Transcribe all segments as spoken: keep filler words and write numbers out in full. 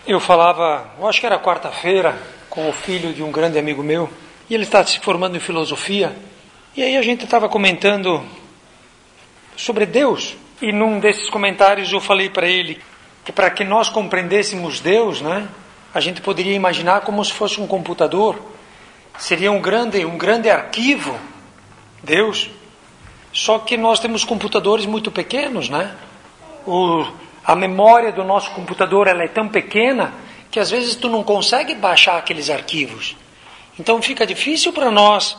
Eu falava, eu acho que era quarta-feira, com o filho de um grande amigo meu, e ele está se formando em filosofia, e aí a gente estava comentando sobre Deus, e num desses comentários eu falei para ele que para que nós compreendêssemos Deus, né, a gente poderia imaginar como se fosse um computador, seria um grande, um grande arquivo, Deus, só que nós temos computadores muito pequenos, né? O, a memória do nosso computador ela é tão pequena que às vezes tu não consegue baixar aqueles arquivos. Então fica difícil para nós,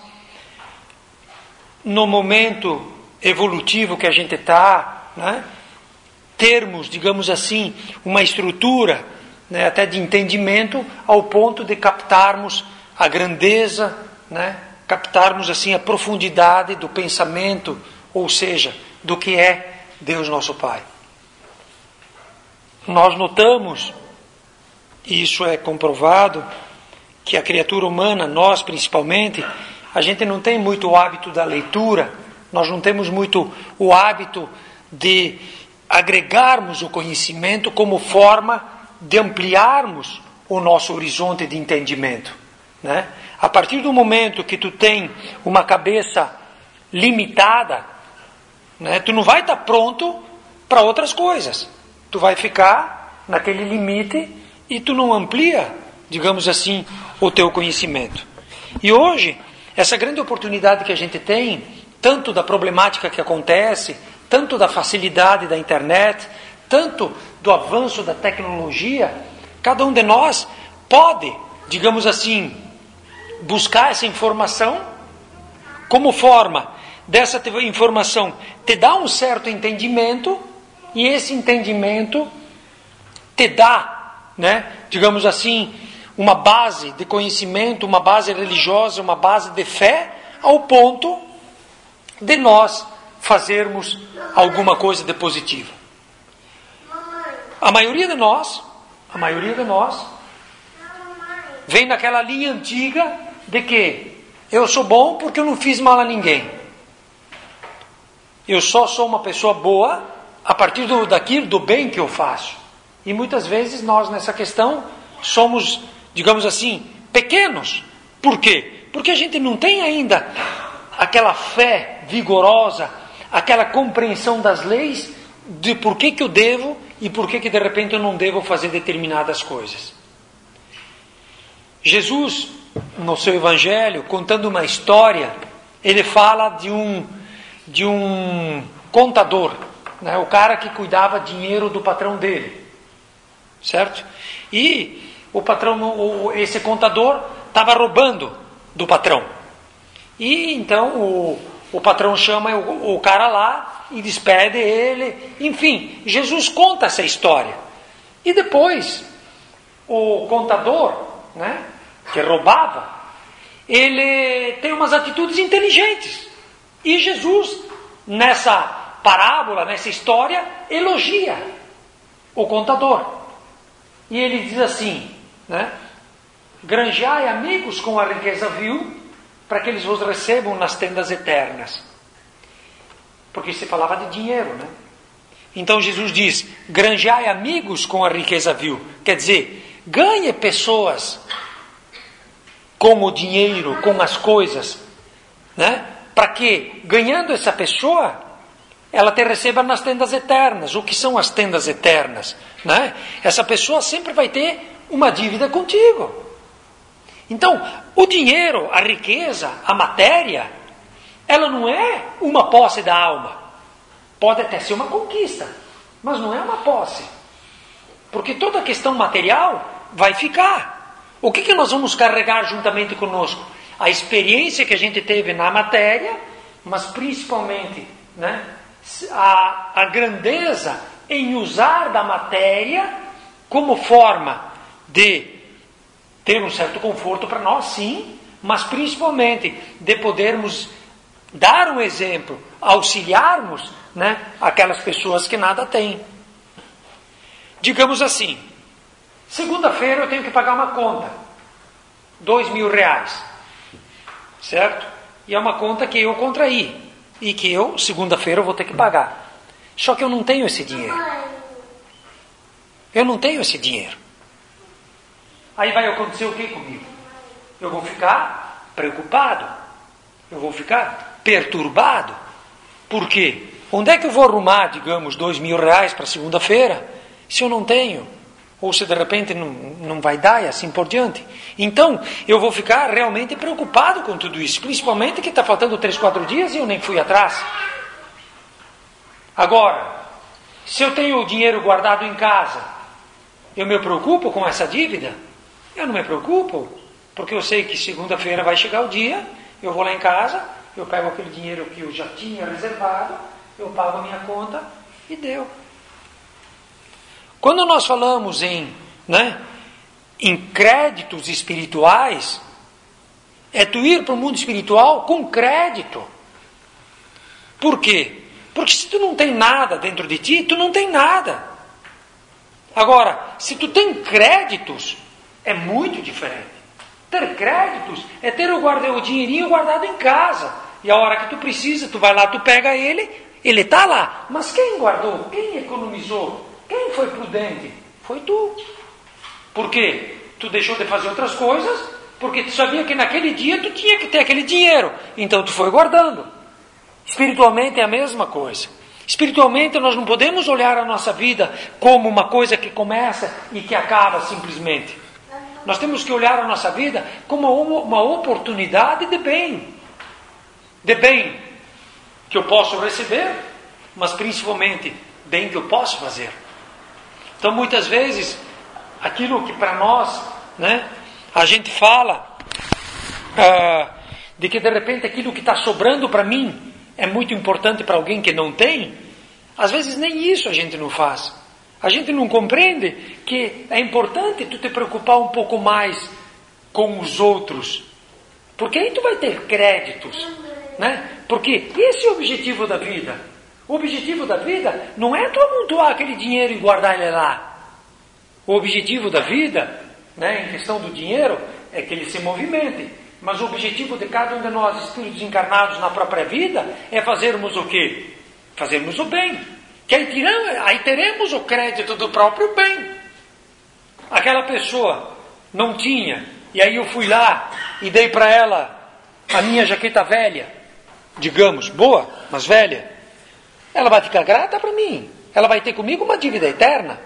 no momento evolutivo que a gente está, né, termos, digamos assim, uma estrutura, né, até de entendimento, ao ponto de captarmos a grandeza, né, captarmos assim a profundidade do pensamento, ou seja, do que é Deus nosso Pai. Nós notamos, e isso é comprovado, que a criatura humana, nós principalmente, a gente não tem muito o hábito da leitura, nós não temos muito o hábito de agregarmos o conhecimento como forma de ampliarmos o nosso horizonte de entendimento, né? A partir do momento que tu tem uma cabeça limitada, né, tu não vai estar pronto para outras coisas. Tu vai ficar naquele limite e tu não amplia, digamos assim, o teu conhecimento. E hoje, essa grande oportunidade que a gente tem, tanto da problemática que acontece, tanto da facilidade da internet, tanto do avanço da tecnologia, cada um de nós pode, digamos assim, buscar essa informação, como forma dessa informação te dá um certo entendimento, e esse entendimento te dá, né, digamos assim, uma base de conhecimento, uma base religiosa, uma base de fé, ao ponto de nós fazermos alguma coisa de positivo. A maioria de nós, a maioria de nós, vem naquela linha antiga de que eu sou bom porque eu não fiz mal a ninguém. Eu só sou uma pessoa boa a partir do, daquilo, do bem que eu faço. E muitas vezes nós nessa questão somos, digamos assim, pequenos. Por quê? Porque a gente não tem ainda aquela fé vigorosa, aquela compreensão das leis de por que que eu devo e por que que de repente eu não devo fazer determinadas coisas. Jesus, no seu evangelho, contando uma história, ele fala de um, de um contador, né, o cara que cuidava dinheiro do patrão dele, certo? E o patrão, esse contador estava roubando do patrão. E então o, o patrão chama o, o cara lá e despede ele. Enfim, Jesus conta essa história. E depois o contador, né, que roubava, ele tem umas atitudes inteligentes. E Jesus, nessa parábola, nessa história, elogia o contador. E ele diz assim, né, granjeai amigos com a riqueza vil, para que eles vos recebam nas tendas eternas. Porque se falava de dinheiro, né? Então Jesus diz, granjeai amigos com a riqueza vil. Quer dizer, ganhe pessoas com o dinheiro, com as coisas, né? Para que, ganhando essa pessoa, ela te receba nas tendas eternas. O que são as tendas eternas? Né? Essa pessoa sempre vai ter uma dívida contigo. Então, o dinheiro, a riqueza, a matéria, ela não é uma posse da alma. Pode até ser uma conquista, mas não é uma posse. Porque toda a questão material vai ficar. O que, que nós vamos carregar juntamente conosco? A experiência que a gente teve na matéria, mas principalmente, né, a, a grandeza em usar da matéria como forma de ter um certo conforto para nós, sim, mas principalmente de podermos dar um exemplo, auxiliarmos, né, aquelas pessoas que nada têm. Digamos assim, segunda-feira eu tenho que pagar uma conta, dois mil reais, certo? E é uma conta que eu contraí e que eu, segunda-feira, eu vou ter que pagar. Só que eu não tenho esse dinheiro. Eu não tenho esse dinheiro. Aí vai acontecer o que comigo? Eu vou ficar preocupado. Eu vou ficar perturbado. Por quê? Onde é que eu vou arrumar, digamos, dois mil reais para segunda-feira, se eu não tenho? Ou se de repente não, não vai dar e assim por diante. Então, eu vou ficar realmente preocupado com tudo isso. Principalmente que está faltando três, quatro dias e eu nem fui atrás. Agora, se eu tenho o dinheiro guardado em casa, eu me preocupo com essa dívida? Eu não me preocupo, porque eu sei que segunda-feira vai chegar o dia, eu vou lá em casa, eu pego aquele dinheiro que eu já tinha reservado, eu pago a minha conta e deu. Quando nós falamos em, né, em créditos espirituais, é tu ir para o mundo espiritual com crédito. Por quê? Porque se tu não tem nada dentro de ti, tu não tem nada. Agora, se tu tem créditos, é muito diferente. Ter créditos é ter o, guarda, o dinheirinho guardado em casa. E a hora que tu precisa, tu vai lá, tu pega ele, ele está lá. Mas quem guardou? Quem economizou? Quem foi prudente? Foi tu. Por quê? Tu deixou de fazer outras coisas, porque tu sabia que naquele dia tu tinha que ter aquele dinheiro. Então tu foi guardando. Espiritualmente é a mesma coisa. Espiritualmente nós não podemos olhar a nossa vida como uma coisa que começa e que acaba simplesmente. Nós temos que olhar a nossa vida como uma oportunidade de bem. De bem que eu posso receber, mas principalmente bem que eu posso fazer. Então muitas vezes, aquilo que para nós, né, a gente fala ah, de que de repente aquilo que está sobrando para mim é muito importante para alguém que não tem, às vezes nem isso a gente não faz. A gente não compreende que é importante tu te preocupar um pouco mais com os outros. Porque aí tu vai ter créditos, né? Porque esse é o objetivo da vida. O objetivo da vida não é tu amontoar aquele dinheiro e guardar ele lá. O objetivo da vida, né, em questão do dinheiro, é que ele se movimente. Mas o objetivo de cada um de nós, espíritos encarnados na própria vida, é fazermos o quê? Fazermos o bem. Que aí, tiramos, aí teremos o crédito do próprio bem. Aquela pessoa não tinha, e aí eu fui lá e dei para ela a minha jaqueta velha, digamos, boa, mas velha. Ela vai ficar grata para mim. Ela vai ter comigo uma dívida eterna.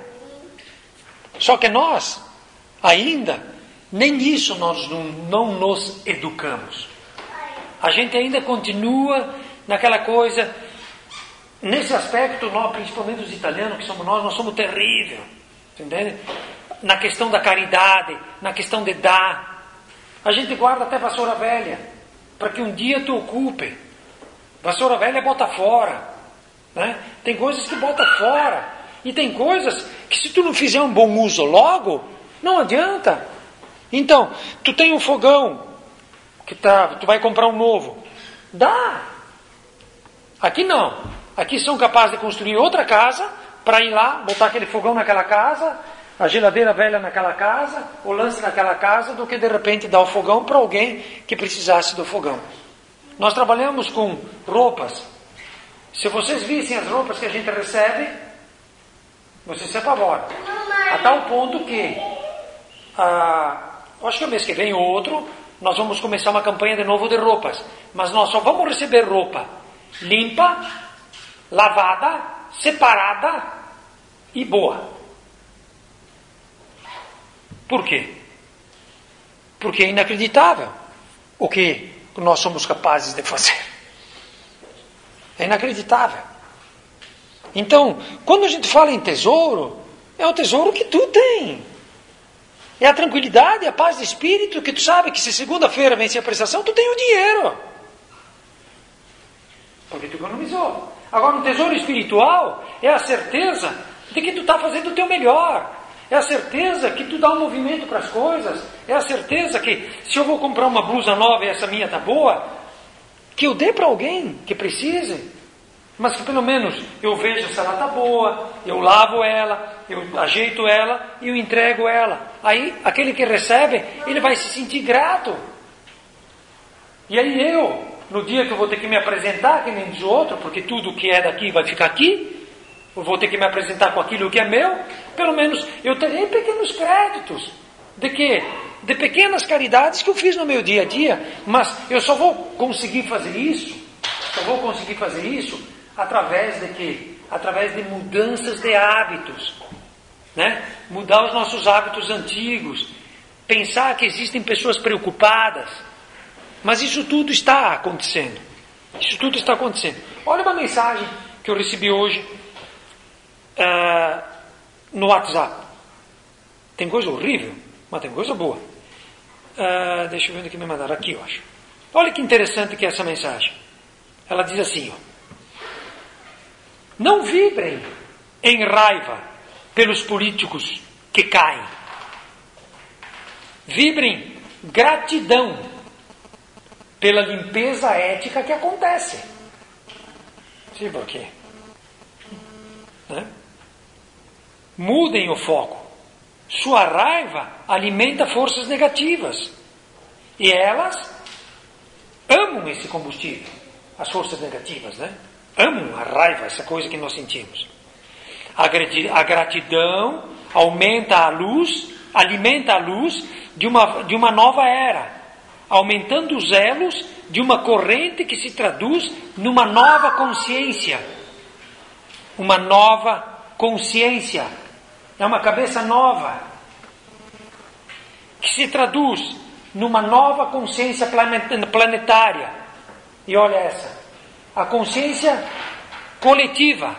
Só que nós, ainda, nem isso nós não, não nos educamos. A gente ainda continua naquela coisa. Nesse aspecto, nós, principalmente os italianos, que somos nós, nós somos terríveis. Entende? Na questão da caridade, na questão de dar. A gente guarda até vassoura velha, para que um dia tu ocupe. Vassoura velha bota fora. Né? Tem coisas que bota fora. E tem coisas que se tu não fizer um bom uso logo, não adianta. Então, tu tem um fogão, que tá, tu vai comprar um novo. Dá. Aqui não. Aqui são capazes de construir outra casa, para ir lá, botar aquele fogão naquela casa, a geladeira velha naquela casa, o lance naquela casa, do que de repente dar o fogão para alguém que precisasse do fogão. Nós trabalhamos com roupas. Se vocês vissem as roupas que a gente recebe, vocês se apavoram. A tal ponto que, ah, acho que o mês que vem ou outro, nós vamos começar uma campanha de novo de roupas. Mas nós só vamos receber roupa limpa, lavada, separada e boa. Por quê? Porque é inacreditável o que nós somos capazes de fazer. É inacreditável. Então, quando a gente fala em tesouro, é o tesouro que tu tem. É a tranquilidade, a paz de espírito, que tu sabe que se segunda-feira vencer a prestação, tu tem o dinheiro. Porque tu economizou. Agora, um tesouro espiritual é a certeza de que tu está fazendo o teu melhor. É a certeza que tu dá um movimento para as coisas. É a certeza que se eu vou comprar uma blusa nova e essa minha está boa, que eu dê para alguém que precise. Mas que pelo menos eu vejo se ela está boa, eu lavo ela, eu ajeito ela e eu entrego ela. Aí, aquele que recebe, ele vai se sentir grato. E aí eu, no dia que eu vou ter que me apresentar, que nem diz o outro, porque tudo que é daqui vai ficar aqui, eu vou ter que me apresentar com aquilo que é meu, pelo menos eu terei pequenos créditos. De quê? De pequenas caridades que eu fiz no meu dia a dia, mas eu só vou conseguir fazer isso, só vou conseguir fazer isso através de quê? Através de mudanças de hábitos, né? Mudar os nossos hábitos antigos, pensar que existem pessoas preocupadas, mas isso tudo está acontecendo, isso tudo está acontecendo. Olha uma mensagem que eu recebi hoje uh, no WhatsApp. Tem coisa horrível, mas tem coisa boa. Uh, deixa eu ver onde que me mandaram. Aqui, eu acho. Olha que interessante que é essa mensagem. Ela diz assim, ó. Não vibrem em raiva pelos políticos que caem. Vibrem gratidão pela limpeza ética que acontece. Sim, por quê? Né? Mudem o foco. Sua raiva alimenta forças negativas. E elas amam esse combustível. As forças negativas, né? Amam a raiva, essa coisa que nós sentimos. A gratidão aumenta a luz, alimenta a luz de uma, de uma nova era, aumentando os elos de uma corrente que se traduz numa nova consciência. Uma nova consciência. É uma cabeça nova, que se traduz numa nova consciência planetária. E olha essa, a consciência coletiva.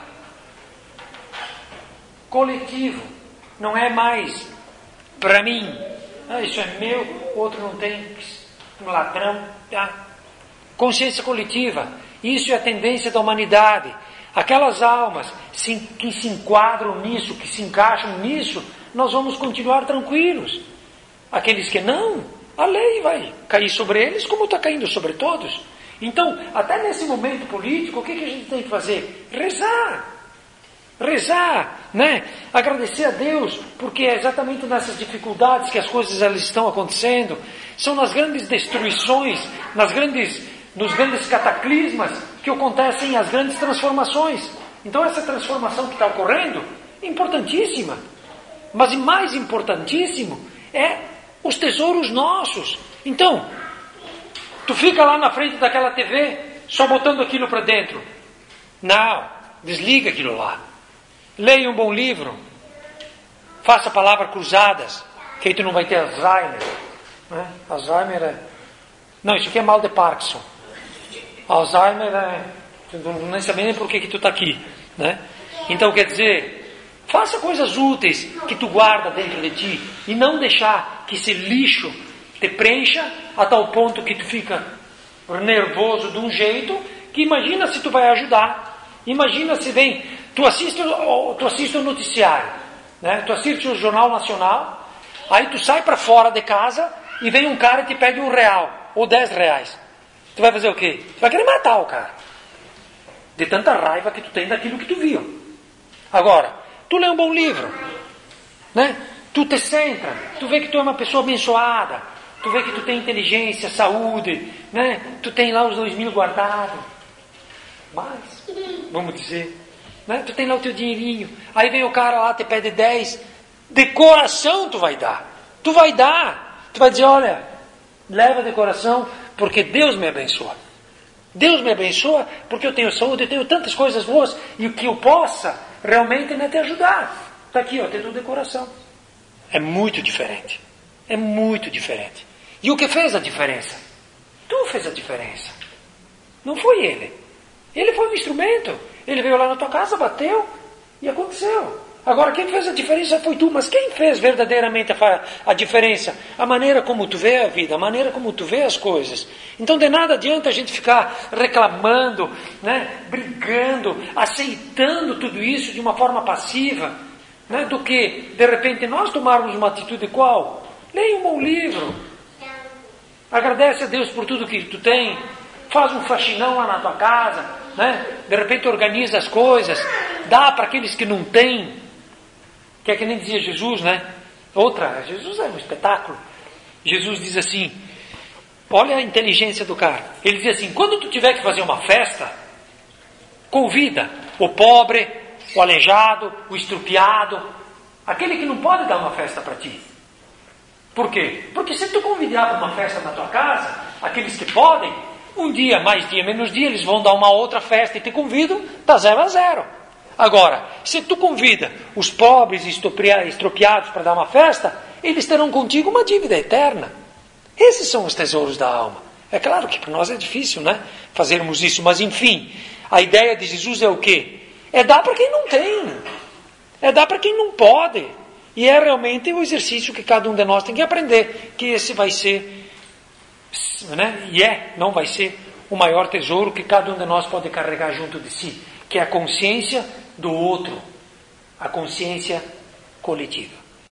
Coletivo. Não é mais para mim. Ah, isso é meu, outro não tem. Um ladrão. Tá? Consciência coletiva. Isso é a tendência da humanidade. Aquelas almas que se enquadram nisso, que se encaixam nisso, nós vamos continuar tranquilos. Aqueles que não, a lei vai cair sobre eles como está caindo sobre todos. Então, até nesse momento político, o que, que a gente tem que fazer? Rezar. Rezar, né? Agradecer a Deus, porque é exatamente nessas dificuldades que as coisas elas estão acontecendo. São nas grandes destruições, nas grandes, nos grandes cataclismas que acontecem as grandes transformações. Então essa transformação que está ocorrendo é importantíssima. Mas mais importantíssimo é os tesouros nossos. Então, tu fica lá na frente daquela T V só botando aquilo para dentro. Não, desliga aquilo lá. Leia um bom livro. Faça palavras cruzadas, que aí tu não vai ter Alzheimer. Né? Alzheimer é... Não, isso aqui é mal de Parkinson. Alzheimer é... Tu não nem sabe nem por que, que tu está aqui. Né? Então quer dizer, faça coisas úteis que tu guarda dentro de ti. E não deixar que esse lixo te preencha a tal ponto que tu fica nervoso de um jeito que imagina se tu vai ajudar. Imagina se vem, tu assiste, tu assiste o noticiário, né? Tu assiste o Jornal Nacional, aí tu sai para fora de casa e vem um cara e te pede um real ou dez reais. Tu vai fazer o quê? Tu vai querer matar o cara. De tanta raiva que tu tem daquilo que tu viu. Agora, tu lê um bom livro, né? Tu te centra, tu vê que tu é uma pessoa abençoada, tu vê que tu tem inteligência, saúde, né? Tu tem lá os dois mil guardados. Mais, vamos dizer. Né? Tu tem lá o teu dinheirinho. Aí vem o cara lá, te pede dez. De coração tu vai dar. Tu vai dar. Tu vai dizer, olha, leva de coração, porque Deus me abençoa. Deus me abençoa porque eu tenho saúde, eu tenho tantas coisas boas, e o que eu possa realmente é te ajudar. Está aqui, ó, tem tudo de coração. É muito diferente. É muito diferente. E o que fez a diferença? Tu fez a diferença. Não foi ele. Ele foi um instrumento. Ele veio lá na tua casa, bateu e aconteceu. Agora quem fez a diferença foi tu. Mas quem fez verdadeiramente a, a diferença? A maneira como tu vê a vida, a maneira como tu vê as coisas. Então de nada adianta a gente ficar reclamando, né, brigando, aceitando tudo isso de uma forma passiva, né, do que de repente nós tomarmos uma atitude qual? Leia um bom livro. Agradece a Deus por tudo que tu tem. Faz um faxinão lá na tua casa, né? De repente organiza as coisas, dá para aqueles que não têm, que é que nem dizia Jesus, né? Outra, Jesus é um espetáculo. Jesus diz assim, olha a inteligência do cara. Ele diz assim, quando tu tiver que fazer uma festa, convida o pobre, o aleijado, o estrupiado, aquele que não pode dar uma festa para ti. Por quê? Porque se tu convidar para uma festa na tua casa, aqueles que podem, um dia, mais dia, menos dia, eles vão dar uma outra festa e te convidam, tá zero a zero. Agora, se tu convida os pobres e estropiados para dar uma festa, eles terão contigo uma dívida eterna. Esses são os tesouros da alma. É claro que para nós é difícil, né, fazermos isso, mas enfim, a ideia de Jesus é o quê? É dar para quem não tem. É dar para quem não pode. E é realmente o exercício que cada um de nós tem que aprender, que esse vai ser, né, e é, não vai ser o maior tesouro que cada um de nós pode carregar junto de si, que é a consciência do outro, a consciência coletiva.